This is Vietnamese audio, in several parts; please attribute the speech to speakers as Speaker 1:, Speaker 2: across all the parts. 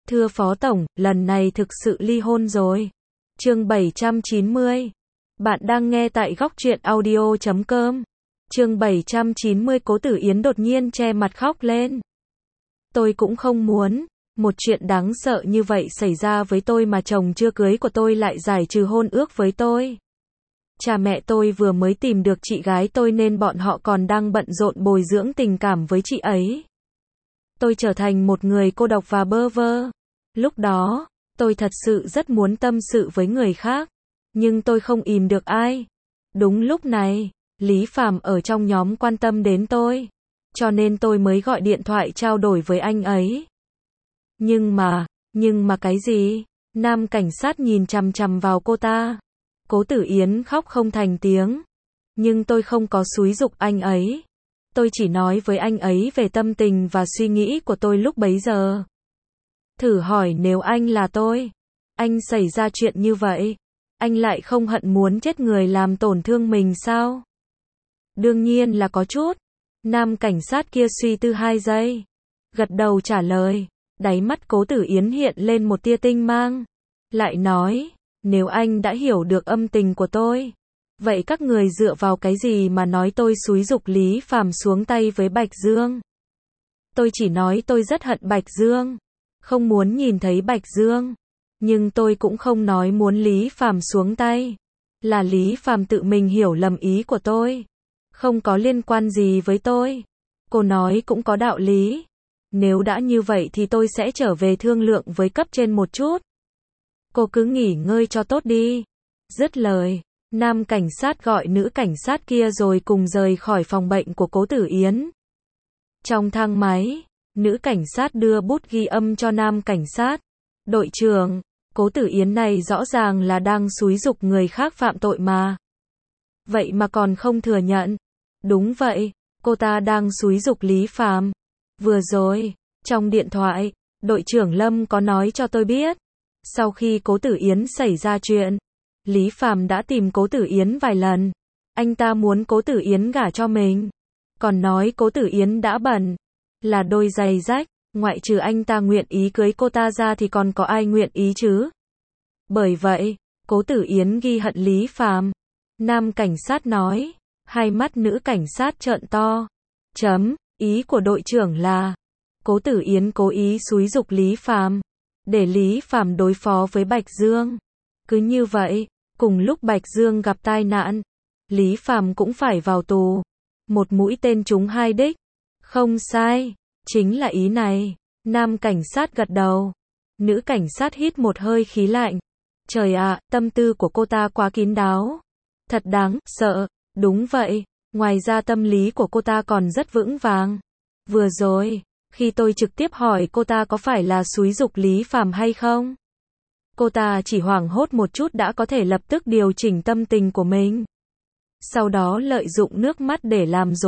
Speaker 1: Thưa Phó Tổng, lần này thực sự ly hôn rồi. Chương 790. Bạn đang nghe tại góc truyện audio.com. Chương 790. Cố Tử Yến đột nhiên che mặt khóc lên. Tôi cũng không muốn một chuyện đáng sợ như vậy xảy ra với tôi mà chồng chưa cưới của tôi lại giải trừ hôn ước với tôi. Cha mẹ tôi vừa mới tìm được chị gái tôi nên bọn họ còn đang bận rộn bồi dưỡng tình cảm với chị ấy. Tôi trở thành một người cô độc và bơ vơ. Lúc đó, tôi thật sự rất muốn tâm sự với người khác, nhưng tôi không ìm được ai. Đúng lúc này, Lý Phàm ở trong nhóm quan tâm đến tôi, cho nên tôi mới gọi điện thoại trao đổi với anh ấy. Nhưng mà cái gì? Nam cảnh sát nhìn chằm chằm vào cô ta. Cố Tử Yến khóc không thành tiếng. Nhưng tôi không có xúi giục anh ấy. Tôi chỉ nói với anh ấy về tâm tình và suy nghĩ của tôi lúc bấy giờ. Thử hỏi nếu anh là tôi, anh xảy ra chuyện như vậy, anh lại không hận muốn chết người làm tổn thương mình sao? Đương nhiên là có chút. Nam cảnh sát kia suy tư 2 giây, gật đầu trả lời. Đáy mắt Cố Tử Yến hiện lên một tia tinh mang. Lại nói, nếu anh đã hiểu được âm tình của tôi, vậy các người dựa vào cái gì mà nói tôi xúi giục Lý Phàm xuống tay với Bạch Dương? Tôi chỉ nói tôi rất hận Bạch Dương, không muốn nhìn thấy Bạch Dương. Nhưng tôi cũng không nói muốn Lý Phàm xuống tay. Là Lý Phàm tự mình hiểu lầm ý của tôi. Không có liên quan gì với tôi. Cô nói cũng có đạo lý. Nếu đã như vậy thì tôi sẽ trở về thương lượng với cấp trên một chút. Cô cứ nghỉ ngơi cho tốt đi. Dứt lời, nam cảnh sát gọi nữ cảnh sát kia rồi cùng rời khỏi phòng bệnh của Cố Tử Yến. Trong thang máy, nữ cảnh sát đưa bút ghi âm cho nam cảnh sát. Đội trưởng, Cố Tử Yến này rõ ràng là đang xúi giục người khác phạm tội mà. Vậy mà còn không thừa nhận. Đúng vậy, cô ta đang xúi giục Lý Phàm. Vừa rồi, trong điện thoại, đội trưởng Lâm có nói cho tôi biết. Sau khi Cố Tử Yến xảy ra chuyện, Lý Phàm đã tìm Cố Tử Yến vài lần. Anh ta muốn Cố Tử Yến gả cho mình. Còn nói Cố Tử Yến đã bẩn, là đôi giày rách, ngoại trừ anh ta nguyện ý cưới cô ta ra thì còn có ai nguyện ý chứ? Bởi vậy, Cố Tử Yến ghi hận Lý Phàm. Nam cảnh sát nói, hai mắt nữ cảnh sát trợn to. Ý của đội trưởng là, Cố Tử Yến cố ý xúi giục Lý Phàm, để Lý Phàm đối phó với Bạch Dương. Cứ như vậy, cùng lúc Bạch Dương gặp tai nạn, Lý Phàm cũng phải vào tù. Một mũi tên trúng 2 đích. Không sai, chính là ý này. Nam cảnh sát gật đầu. Nữ cảnh sát hít một hơi khí lạnh. Trời ạ, tâm tư của cô ta quá kín đáo. Thật đáng sợ. Đúng vậy, ngoài ra tâm lý của cô ta còn rất vững vàng. Vừa rồi, khi tôi trực tiếp hỏi cô ta có phải là xúi giục Lý Phàm hay không, cô ta chỉ hoảng hốt một chút đã có thể lập tức điều chỉnh tâm tình của mình. Sau đó lợi dụng nước mắt để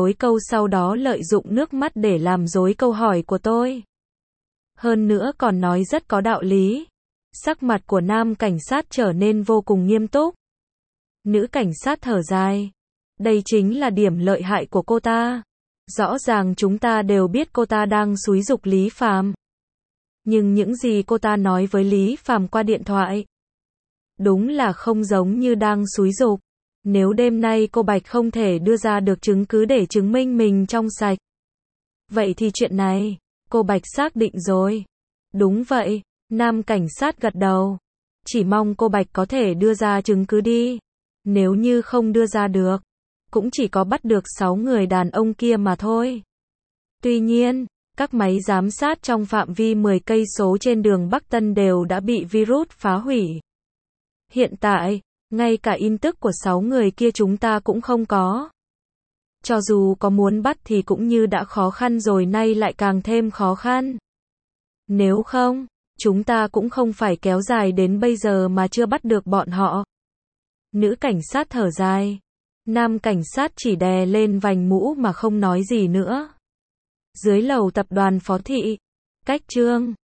Speaker 1: làm dối câu hỏi của tôi. Hơn nữa còn nói rất có đạo lý. Sắc mặt của nam cảnh sát trở nên vô cùng nghiêm túc. Nữ cảnh sát thở dài. Đây chính là điểm lợi hại của cô ta. Rõ ràng chúng ta đều biết cô ta đang xúi giục Lý Phàm. Nhưng những gì cô ta nói với Lý Phàm qua điện thoại, đúng là không giống như đang xúi giục. Nếu đêm nay cô Bạch không thể đưa ra được chứng cứ để chứng minh mình trong sạch, vậy thì chuyện này, cô Bạch xác định rồi. Đúng vậy, nam cảnh sát gật đầu. Chỉ mong cô Bạch có thể đưa ra chứng cứ đi. Nếu như không đưa ra được, cũng chỉ có bắt được 6 người đàn ông kia mà thôi. Tuy nhiên, các máy giám sát trong phạm vi 10 cây số trên đường Bắc Tân đều đã bị virus phá hủy. Hiện tại, ngay cả in tức của 6 người kia chúng ta cũng không có. Cho dù có muốn bắt thì cũng như đã khó khăn rồi nay lại càng thêm khó khăn. Nếu không, chúng ta cũng không phải kéo dài đến bây giờ mà chưa bắt được bọn họ. Nữ cảnh sát thở dài. Nam cảnh sát chỉ đè lên vành mũ mà không nói gì nữa. Dưới lầu tập đoàn Phó Thị, cách Trương